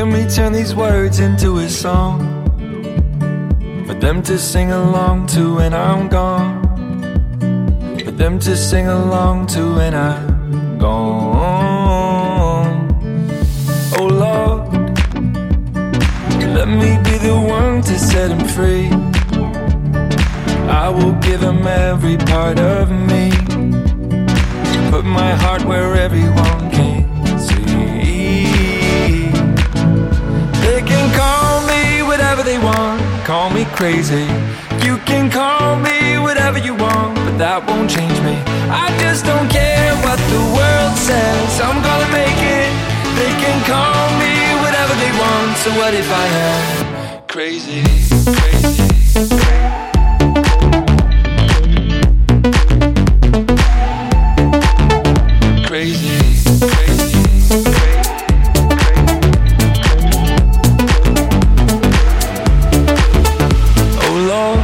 hear me turn these words into a song for them to sing along to when I'm gone, for them to sing along to when I'm gone. Oh Lord, let me be the one to set him free. I will give him every part of me, put my heart where everyone can see. They can call me whatever they want, call me crazy. You can call me whatever you want, but that won't change me. I just don't care what the world says, I'm gonna make it. They can call me whatever they want, so what if I am crazy, crazy, crazy? Crazy, crazy, crazy. Oh Lord,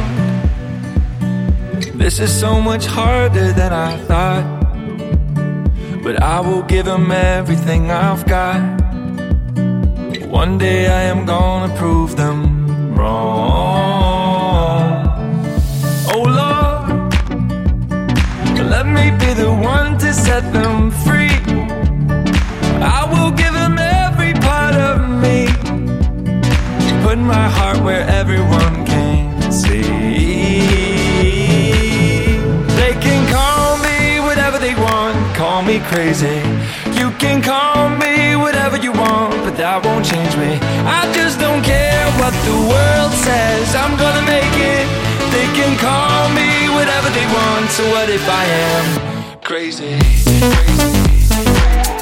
this is so much harder than I thought, but I will give him everything I've got. One day I am gonna prove them wrong. Oh Lord, let me be the one to set them free. I will give them every part of me, put my heart where everyone can see. They can call me whatever they want, call me crazy. You can call me whatever you want, but that won't change me. I just don't care what the world says, I'm gonna make it. They can call me whatever they want, so what if I am crazy, crazy, crazy?